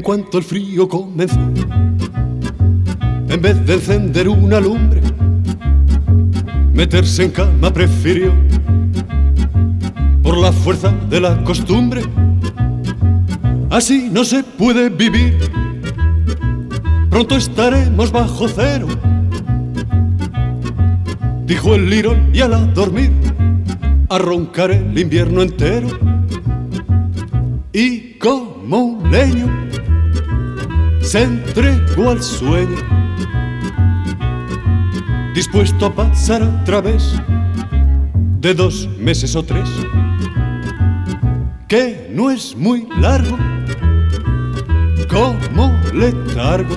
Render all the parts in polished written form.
cuanto el frío comenzó, en vez de encender una lumbre, meterse en cama prefirió, por la fuerza de la costumbre. Así no se puede vivir, pronto estaremos bajo cero, dijo el lirón, y al dormir a roncar el invierno entero. Y como un leño se entregó al sueño, dispuesto a pasar a través de 2 meses o 3, que no es muy largo como letargo.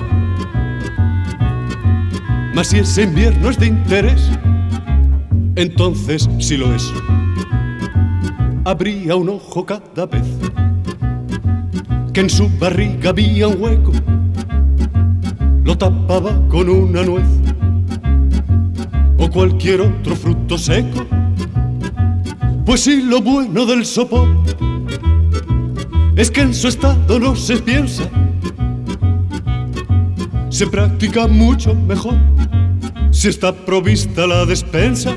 Mas si ese invierno es de interés, entonces sí lo es. Abría un ojo cada vez que en su barriga había un hueco, lo tapaba con una nuez o cualquier otro fruto seco. Pues sí, lo bueno del sopor es que en su estado no se piensa, se practica mucho mejor si está provista la despensa.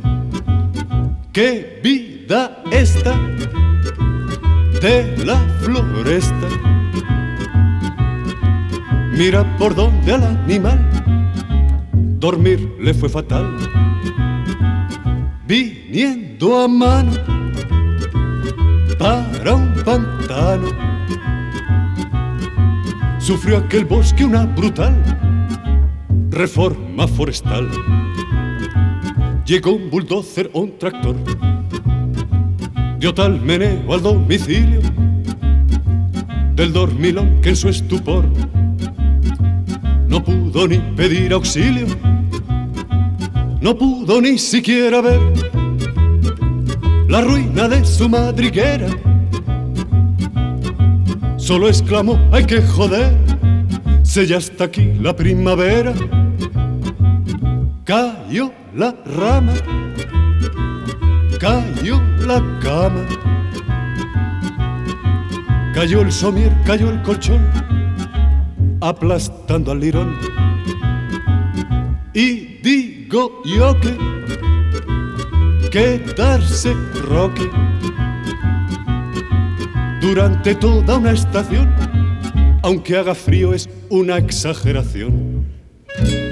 ¡Qué vida esta de la floresta! Mira por donde al animal dormir le fue fatal, viniendo a mano para un pantano. Sufrió aquel bosque una brutal reforma forestal. Llegó un bulldozer o un tractor, dio tal meneo al domicilio del dormilón que en su estupor no pudo ni pedir auxilio, no pudo ni siquiera ver la ruina de su madriguera. Solo exclamó: ¡ay, qué joder! Se ya está aquí la primavera. Cayó la rama, cayó la cama, cayó el somier, cayó el colchón, aplastando al lirón. Y digo yo que quedarse roque durante toda una estación, aunque haga frío, es una exageración.